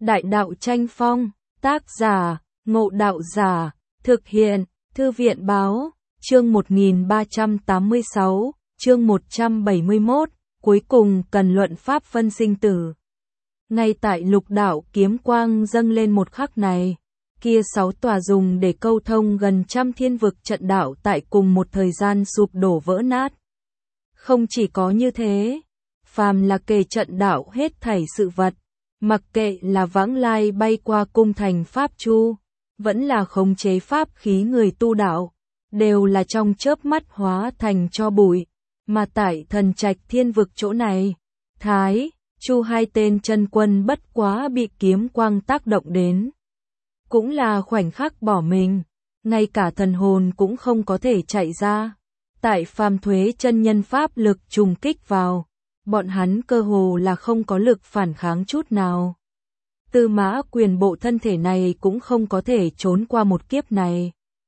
Đại đạo tranh phong, tác giả, Ngộ Đạo Giả, thực hiện, Thư viện Báo, chương 1386, chương 171, cuối cùng cần luận pháp phân sinh tử. Ngay tại lục đạo kiếm quang dâng lên một khắc này, kia 6 tòa dùng để câu thông gần trăm thiên vực trận đạo tại cùng một thời gian sụp đổ vỡ nát. Không chỉ có như thế, phàm là kề trận đạo hết thảy sự vật, mặc kệ là vãng lai bay qua cung thành pháp chu, vẫn là khống chế pháp khí người tu đạo, đều là trong chớp mắt hóa thành tro bụi, mà tại thần trạch thiên vực chỗ này, Thái, Chu hai tên chân quân bất quá bị kiếm quang tác động đến. Cũng là khoảnh khắc bỏ mình, ngay cả thần hồn cũng không có thể chạy ra. Tại phàm thuế chân nhân pháp lực trùng kích vào, bọn hắn cơ hồ là không có lực phản kháng chút nào. Tư Mã Quyền bộ thân thể này cũng không có thể trốn qua một kiếp này.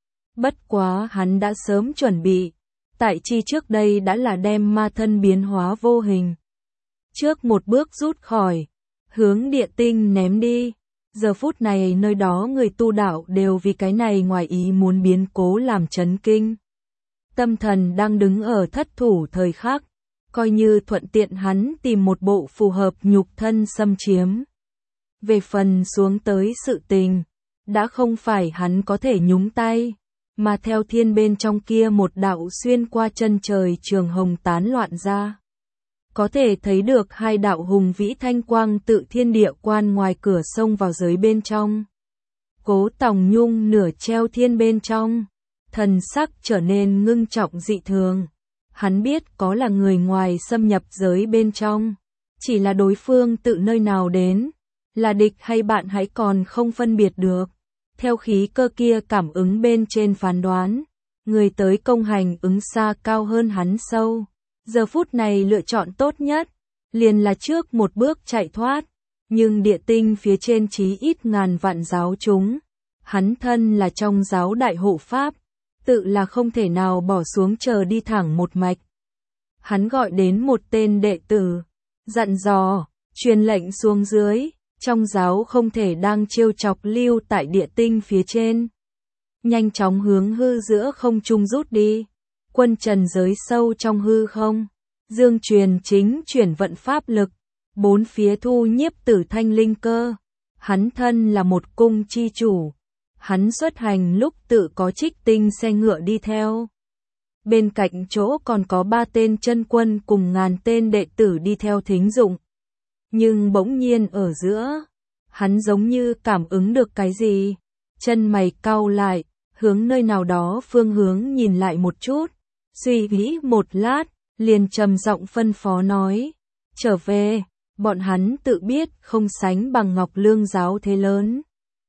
Bất quá hắn đã sớm chuẩn bị, tại chi trước đây đã là đem ma thân biến hóa vô hình. Trước một bước rút khỏi, hướng địa tinh ném đi. Giờ phút này nơi đó người tu đạo đều vì cái này ngoài ý muốn biến cố làm chấn kinh. Tâm thần đang đứng ở thất thủ thời khắc, coi như thuận tiện hắn tìm một bộ phù hợp nhục thân xâm chiếm. Về phần xuống tới sự tình, đã không phải hắn có thể nhúng tay, mà theo thiên bên trong kia một đạo xuyên qua chân trời trường hồng tán loạn ra. Có thể thấy được hai đạo hùng vĩ thanh quang tự thiên địa quan ngoài cửa sông vào giới bên trong. Cố Tòng Nhung nửa treo thiên bên trong, thần sắc trở nên ngưng trọng dị thường. Hắn biết có là người ngoài xâm nhập giới bên trong, chỉ là đối phương tự nơi nào đến, là địch hay bạn hãy còn không phân biệt được. Theo khí cơ kia cảm ứng bên trên phán đoán, người tới công hành ứng xa cao hơn hắn sâu. Giờ phút này lựa chọn tốt nhất, liền là trước một bước chạy thoát, nhưng địa tinh phía trên chí ít ngàn vạn giáo chúng. Hắn thân là trong giáo đại hộ pháp, tự là không thể nào bỏ xuống chờ đi thẳng một mạch. Hắn gọi đến một tên đệ tử, dặn dò, truyền lệnh xuống dưới, trong giáo không thể đang trêu chọc lưu tại địa tinh phía trên. Nhanh chóng hướng hư giữa không trung rút đi. Quân trần giới sâu trong hư không, Dương Truyền chính chuyển vận pháp lực, bốn phía thu nhiếp tử thanh linh cơ. Hắn thân là một cung chi chủ, hắn xuất hành lúc tự có trích tinh xe ngựa đi theo. Bên cạnh chỗ còn có 3 tên chân quân cùng ngàn tên đệ tử đi theo thính dụng. Nhưng bỗng nhiên ở giữa, hắn giống như cảm ứng được cái gì, chân mày cau lại, hướng nơi nào đó phương hướng nhìn lại một chút. Suy nghĩ một lát, liền trầm giọng phân phó nói, trở về, bọn hắn tự biết không sánh bằng Ngọc Lương giáo thế lớn.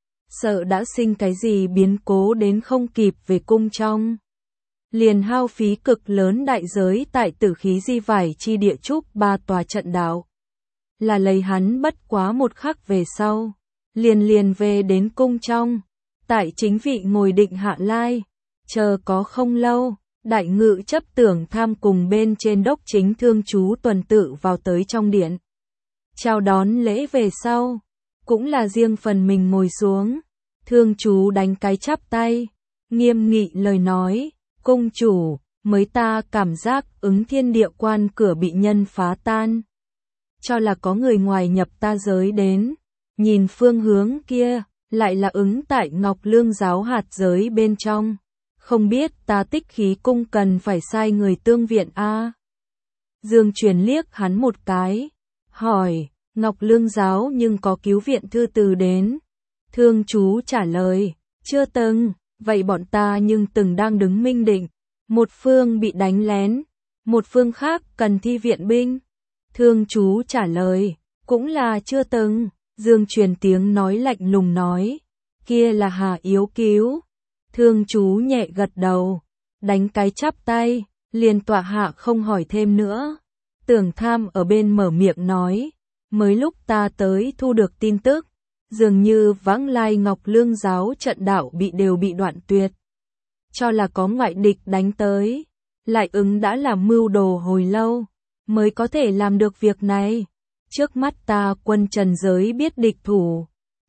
Sợ đã sinh cái gì biến cố đến không kịp về cung trong. Liền hao phí cực lớn đại giới tại Tử Khí Di Vải chi địa trúc 3 tòa trận đạo. Là lấy hắn bất quá một khắc về sau, liền về đến cung trong, tại chính vị ngồi định hạ lai, chờ có không lâu. Đại ngự chấp tưởng tham cùng bên trên đốc chính thương chú tuần tự vào tới trong điện. Chào đón lễ về sau, cũng là riêng phần mình ngồi xuống. Thương chú đánh cái chắp tay, nghiêm nghị lời nói, cung chủ, mới ta cảm giác ứng thiên địa quan cửa bị nhân phá tan. Cho là có người ngoài nhập ta giới đến, nhìn phương hướng kia, lại là ứng tại Ngọc Lương giáo hạt giới bên trong. Không biết ta Tích Khí cung cần phải sai người tương viện a? Dương Truyền liếc hắn một cái, hỏi, Ngọc Lương giáo nhưng có cứu viện thư từ đến. Thương chú trả lời, chưa từng, vậy bọn ta nhưng từng đang đứng minh định. Một phương bị đánh lén, một phương khác cần thi viện binh. Thương chú trả lời, cũng là chưa từng. Dương Truyền tiếng nói lạnh lùng nói, kia là Hà yếu cứu. Thương chú nhẹ gật đầu, đánh cái chắp tay, liền tọa hạ không hỏi thêm nữa. Tưởng tham ở bên mở miệng nói, mới lúc ta tới thu được tin tức, dường như vãng lai Ngọc Lương giáo trận đạo đều bị đoạn tuyệt. Cho là có ngoại địch đánh tới, lại ứng đã làm mưu đồ hồi lâu, mới có thể làm được việc này. Trước mắt ta quân trần giới biết địch thủ,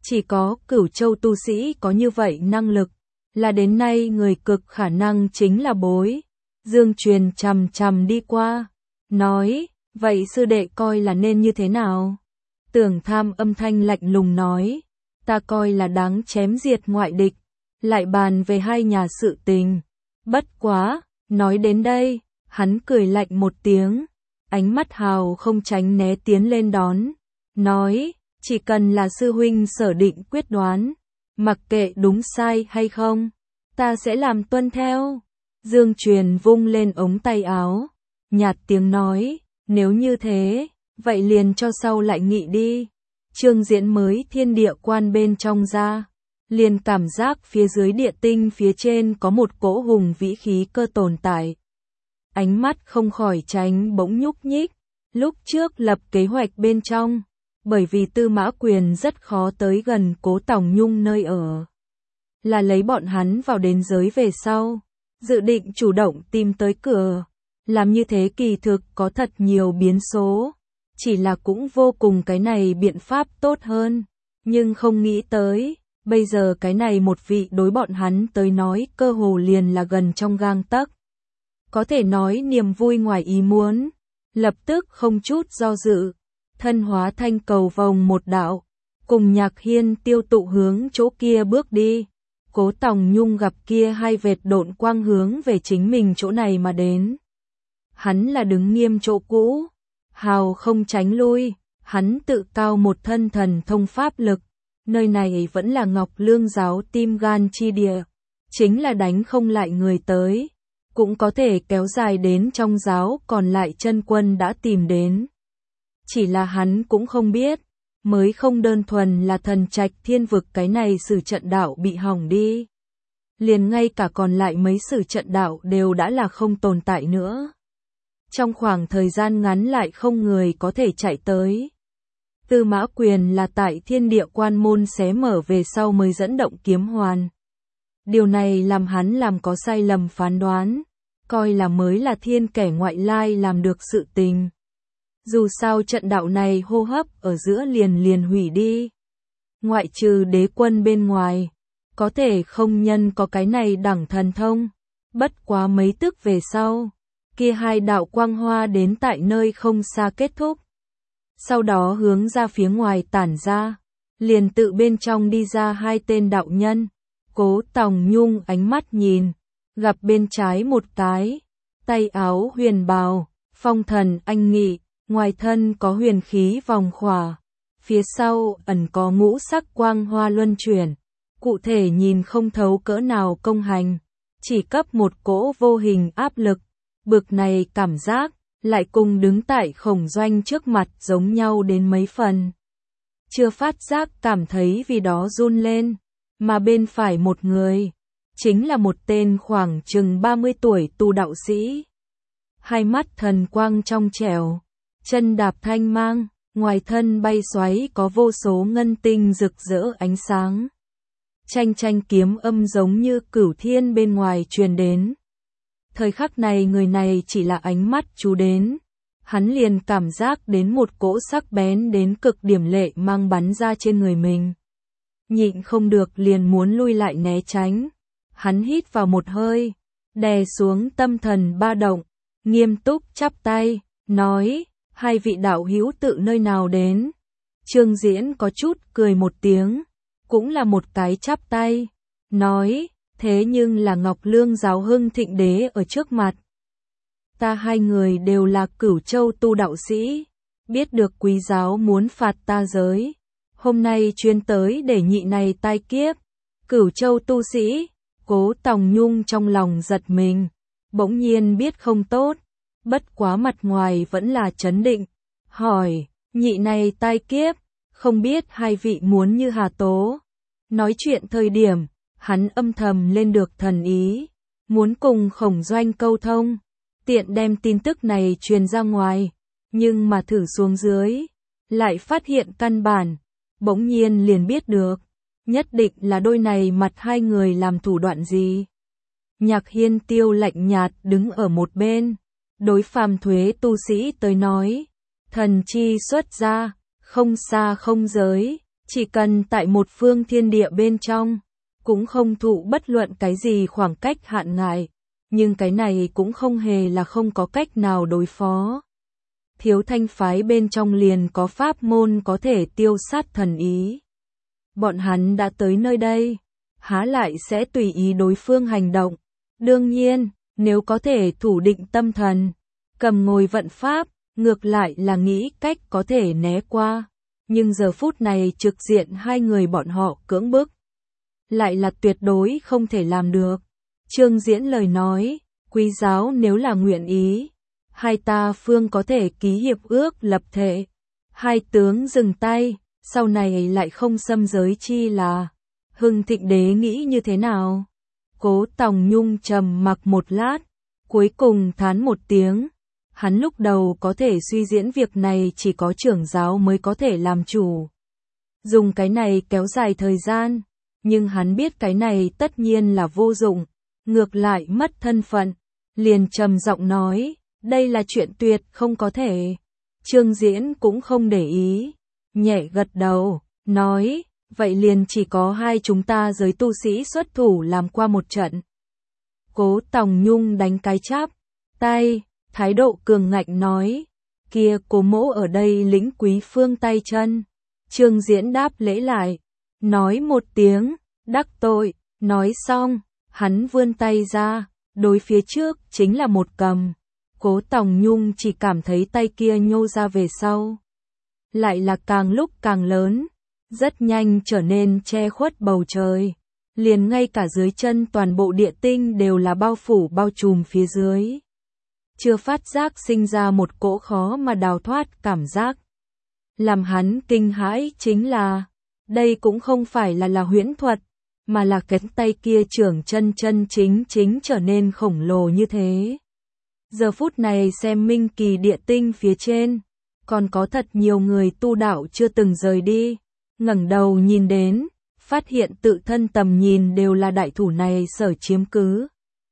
Chỉ có Cửu Châu tu sĩ có như vậy năng lực, là đến nay người cực khả năng chính là Bối. Dương Truyền chằm chằm đi qua, nói, vậy sư đệ coi là nên như thế nào? Tưởng Tham âm thanh lạnh lùng nói, ta coi là đáng chém diệt ngoại địch, lại bàn về hai nhà sự tình. Bất quá, nói đến đây, hắn cười lạnh một tiếng, ánh mắt hào không tránh né tiến lên đón, nói, chỉ cần là sư huynh Sở định quyết đoán, mặc kệ đúng sai hay không, ta sẽ làm tuân theo. Dương Truyền vung lên ống tay áo, nhạt tiếng nói, nếu như thế, vậy liền cho sau lại nghị đi. Trương Diễn mới thiên địa quan bên trong ra, liền cảm giác phía dưới địa tinh phía trên có một cỗ hùng vĩ khí cơ tồn tại. Ánh mắt không khỏi tránh bỗng nhúc nhích, lúc trước lập kế hoạch bên trong, bởi vì Tư Mã Quyền rất khó tới gần Cố Tòng Nhung nơi ở. Là lấy bọn hắn vào đến giới về sau, dự định chủ động tìm tới cửa, làm như thế kỳ thực có thật nhiều biến số, chỉ là cũng vô cùng cái này biện pháp tốt hơn, nhưng không nghĩ tới, bây giờ cái này một vị đối bọn hắn tới nói cơ hồ liền là gần trong gang tấc. Có thể nói niềm vui ngoài ý muốn, lập tức không chút do dự, thân hóa thanh cầu vòng một đạo, cùng Nhạc Hiên tiêu tụ hướng chỗ kia bước đi. Cố Tòng Nhung gặp kia hai vệt độn quang hướng về chính mình chỗ này mà đến. Hắn là đứng nghiêm chỗ cũ, hào không tránh lui, hắn tự cao một thân thần thông pháp lực, nơi này vẫn là Ngọc Lương giáo tim gan chi địa, chính là đánh không lại người tới, cũng có thể kéo dài đến trong giáo còn lại chân quân đã tìm đến. Chỉ là hắn cũng không biết, mới không đơn thuần là thần trạch thiên vực cái này sử trận đạo bị hỏng đi. Liền ngay cả còn lại mấy sử trận đạo đều đã là không tồn tại nữa. Trong khoảng thời gian ngắn lại không người có thể chạy tới. Tư Mã Quyền là tại thiên địa quan môn xé mở về sau mới dẫn động kiếm hoàn. Điều này làm hắn làm có sai lầm phán đoán, coi là mới là thiên kẻ ngoại lai làm được sự tình. Dù sao trận đạo này hô hấp ở giữa liền hủy đi. Ngoại trừ đế quân bên ngoài, có thể không nhân có cái này đẳng thần thông. Bất quá mấy tức về sau, kia hai đạo quang hoa đến tại nơi không xa kết thúc. Sau đó hướng ra phía ngoài tản ra, liền tự bên trong đi ra hai tên đạo nhân. Cố Tòng Nhung ánh mắt nhìn, gặp bên trái một cái, tay áo huyền bào, phong thần anh nghị. Ngoài thân có huyền khí vòng khỏa, phía sau ẩn có ngũ sắc quang hoa luân chuyển, cụ thể nhìn không thấu cỡ nào công hành, chỉ cấp một cỗ vô hình áp lực, bực này cảm giác, lại cùng đứng tại Khổng Doanh trước mặt giống nhau đến mấy phần. Chưa phát giác cảm thấy vì đó run lên, mà bên phải một người, chính là một tên khoảng chừng 30 tuổi tu đạo sĩ. Hai mắt thần quang trong trẻo, chân đạp thanh mang, ngoài thân bay xoáy có vô số ngân tinh rực rỡ ánh sáng. Tranh tranh kiếm âm giống như cửu thiên bên ngoài truyền đến. Thời khắc này người này chỉ là ánh mắt chú đến, hắn liền cảm giác đến một cỗ sắc bén đến cực điểm lệ mang bắn ra trên người mình. Nhịn không được liền muốn lui lại né tránh. Hắn hít vào một hơi, đè xuống tâm thần ba động, nghiêm túc chắp tay, nói, hai vị đạo hữu tự nơi nào đến? Trương Diễn có chút cười một tiếng, cũng là một cái chắp tay, nói, thế nhưng là Ngọc Lương giáo Hưng Thịnh Đế ở trước mặt. Ta hai người đều là Cửu Châu tu đạo sĩ, biết được quý giáo muốn phạt ta giới, hôm nay chuyên tới để nhị này tai kiếp. Cửu Châu tu sĩ, Cố Tòng Nhung trong lòng giật mình, bỗng nhiên biết không tốt, bất quá mặt ngoài vẫn là trấn định, hỏi, nhị này tai kiếp, không biết hai vị muốn như hà tố. Nói chuyện thời điểm, hắn âm thầm lên được thần ý, muốn cùng Khổng Doanh câu thông, tiện đem tin tức này truyền ra ngoài, nhưng mà thử xuống dưới, lại phát hiện căn bản, bỗng nhiên liền biết được, nhất định là đôi này mặt hai người làm thủ đoạn gì. Nhạc Hiên Tiêu lạnh nhạt đứng ở một bên, đối phàm thuế tu sĩ tới nói, thần chi xuất ra, không xa không giới, Chỉ cần tại một phương thiên địa bên trong, cũng không thụ bất luận cái gì khoảng cách hạn ngại, nhưng cái này cũng không hề là không có cách nào đối phó. Thiếu Thanh phái bên trong liền có pháp môn có thể tiêu sát thần ý. Bọn hắn đã tới nơi đây, há lại sẽ tùy ý đối phương hành động. Đương nhiên, nếu có thể thủ định tâm thần, cầm ngồi vận pháp, ngược lại là nghĩ cách có thể né qua. Nhưng giờ phút này trực diện hai người bọn họ cưỡng bức, lại là tuyệt đối không thể làm được. Trương Diễn lời nói, quý giáo nếu là nguyện ý, hai ta phương có thể ký hiệp ước lập thể. Hai tướng dừng tay, sau này lại không xâm giới chi là. Hưng Thịnh Đế nghĩ như thế nào? Cố Tòng Nhung trầm mặc một lát, cuối cùng thán một tiếng. Hắn lúc đầu có thể suy diễn việc này chỉ có trưởng giáo mới có thể làm chủ. Dùng cái này kéo dài thời gian, nhưng hắn biết cái này tất nhiên là vô dụng, ngược lại mất thân phận. Liền trầm giọng nói, đây là chuyện tuyệt không có thể. Trương Diễn cũng không để ý, nhẹ gật đầu, nói, vậy liền chỉ có hai chúng ta giới tu sĩ xuất thủ làm qua một trận. Cố Tòng Nhung đánh cái chắp tay, thái độ cường ngạnh nói, kia Cố mỗ ở đây lĩnh quý phương tay chân. Trương Diễn đáp lễ lại, nói một tiếng, đắc tội. Nói xong, hắn vươn tay ra, đối phía trước chính là một cầm. Cố Tòng Nhung chỉ cảm thấy tay kia nhô ra về sau, lại là càng lúc càng lớn, rất nhanh trở nên che khuất bầu trời. Liền ngay cả dưới chân toàn bộ địa tinh đều là bao phủ bao trùm phía dưới. Chưa phát giác sinh ra một cỗ khó mà đào thoát cảm giác. Làm hắn kinh hãi chính là, đây cũng không phải là huyễn thuật, mà là cánh tay kia trưởng chân chính trở nên khổng lồ như thế. Giờ phút này xem Minh Kỳ địa tinh phía trên, còn có thật nhiều người tu đạo chưa từng rời đi, ngẩng đầu nhìn đến, phát hiện tự thân tầm nhìn đều là đại thủ này sở chiếm cứ.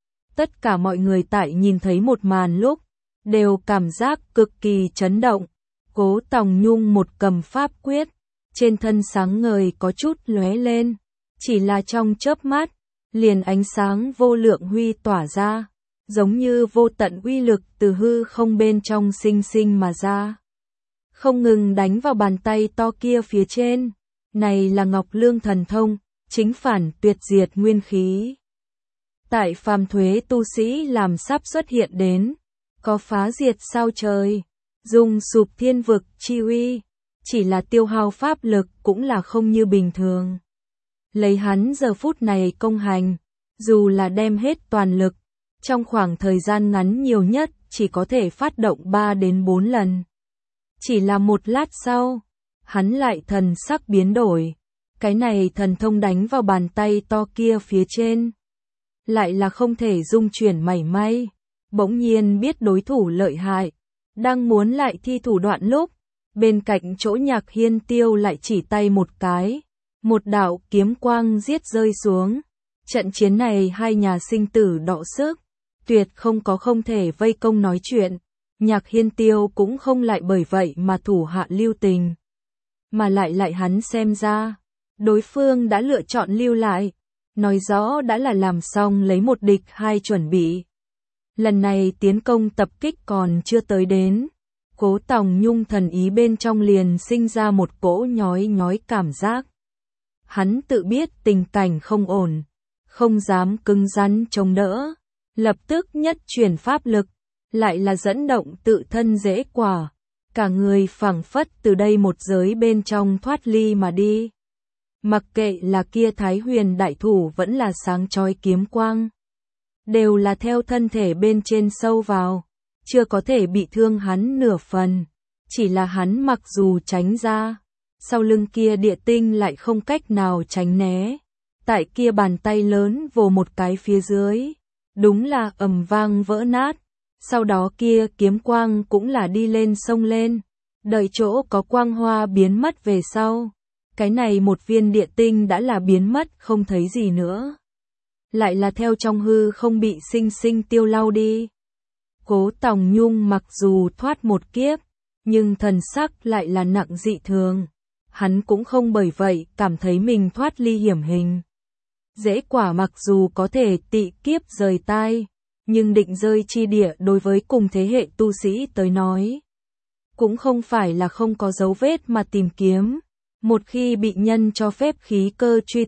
Tất cả mọi người tại nhìn thấy một màn lúc, đều cảm giác cực kỳ chấn động. Cố Tòng Nhung một cầm pháp quyết, trên thân sáng ngời có chút lóe lên, chỉ là trong chớp mắt, liền ánh sáng vô lượng huy tỏa ra, giống như vô tận uy lực từ hư không bên trong sinh sinh mà ra. Không ngừng đánh vào bàn tay to kia phía trên, này là Ngọc Lương thần thông, chính phản tuyệt diệt nguyên khí. Tại phàm thuế tu sĩ làm sắp xuất hiện đến, có phá diệt sao trời, dùng sụp thiên vực chi uy, chỉ là tiêu hao pháp lực cũng là không như bình thường. Lấy hắn giờ phút này công hành, dù là đem hết toàn lực, trong khoảng thời gian ngắn nhiều nhất chỉ có thể phát động 3 đến 4 lần. Chỉ là một lát sau, hắn lại thần sắc biến đổi, cái này thần thông đánh vào bàn tay to kia phía trên, lại là không thể dung chuyển mảy may. Bỗng nhiên biết đối thủ lợi hại, đang muốn lại thi thủ đoạn lúc, bên cạnh chỗ Nhạc Hiên Tiêu lại chỉ tay một cái, một đạo kiếm quang giết rơi xuống. Trận chiến này hai nhà sinh tử đọ sức, tuyệt không thể vây công nói chuyện. Nhạc Hiên Tiêu cũng không lại bởi vậy mà thủ hạ lưu tình, mà lại hắn xem ra, đối phương đã lựa chọn lưu lại, nói rõ đã là làm xong lấy một địch hai chuẩn bị. Lần này tiến công tập kích còn chưa tới đến, Cố Tòng Nhung thần ý bên trong liền sinh ra một cỗ nhói cảm giác. Hắn tự biết tình cảnh không ổn, không dám cứng rắn chống đỡ, lập tức nhất chuyển pháp lực, lại là dẫn động tự thân dễ quả, cả người phảng phất từ đây một giới bên trong thoát ly mà đi. Mặc kệ là kia Thái Huyền đại thủ vẫn là sáng chói kiếm quang, đều là theo thân thể bên trên sâu vào, chưa có thể bị thương hắn nửa phần, chỉ là hắn mặc dù tránh ra, sau lưng kia địa tinh lại không cách nào tránh né. Tại kia bàn tay lớn vồ một cái phía dưới, đúng là ầm vang vỡ nát, sau đó kia kiếm quang cũng là đi lên sông lên, đợi chỗ có quang hoa biến mất về sau. Cái này một viên địa tinh đã là biến mất không thấy gì nữa, lại là theo trong hư không bị sinh tiêu lau đi. Cố Tòng Nhung mặc dù thoát một kiếp, nhưng thần sắc lại là nặng dị thường. hắn cũng không bởi vậy cảm thấy mình thoát ly hiểm hình. Dễ quả mặc dù có thể tị kiếp rời tai, nhưng định rơi chi địa đối với cùng thế hệ tu sĩ tới nói, cũng không phải là không có dấu vết mà tìm kiếm. Một khi bị nhân cho phép khí cơ truy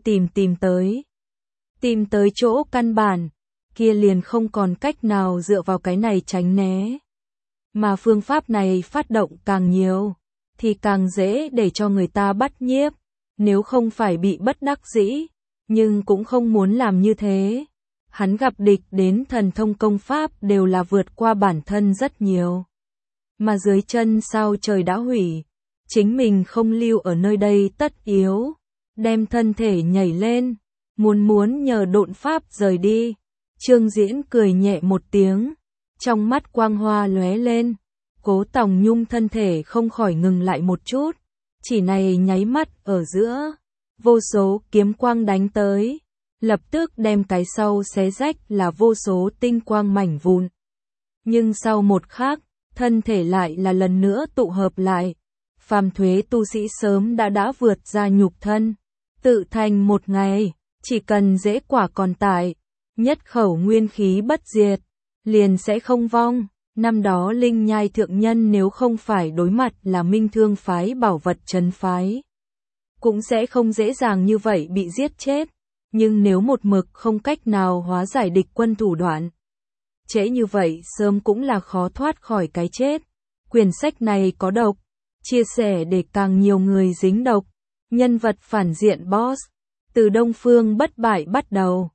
tìm tới chỗ căn bản, kia liền không còn cách nào dựa vào cái này tránh né. Mà phương pháp này phát động càng nhiều, thì càng dễ để cho người ta bắt nhiếp, nếu không phải bị bất đắc dĩ, nhưng cũng không muốn làm như thế. Hắn gặp địch đến thần thông công pháp đều là vượt qua bản thân rất nhiều. Mà dưới chân sao trời đã hủy, chính mình không lưu ở nơi đây tất yếu, đem thân thể nhảy lên, muốn nhờ độn pháp rời đi. Trương Diễn cười nhẹ một tiếng, trong mắt quang hoa lóe lên, Cố Tòng Nhung thân thể không khỏi ngừng lại một chút, chỉ này nháy mắt ở giữa, vô số kiếm quang đánh tới, lập tức đem cái sau xé rách là vô số tinh quang mảnh vụn. Nhưng sau một khắc, thân thể lại là lần nữa tụ hợp lại. Phàm thuế tu sĩ sớm đã vượt ra nhục thân, tự thành một ngày, chỉ cần dễ quả còn tại, nhất khẩu nguyên khí bất diệt, liền sẽ không vong. Năm đó Linh Nhai thượng nhân nếu không phải đối mặt là Minh Thương phái bảo vật trấn phái, cũng sẽ không dễ dàng như vậy bị giết chết. Nhưng nếu một mực không cách nào hóa giải địch quân thủ đoạn, trễ như vậy sớm cũng là khó thoát khỏi cái chết. Quyển sách này có độc, chia sẻ để càng nhiều người dính độc. Nhân vật phản diện boss, từ Đông Phương bất bại bắt đầu.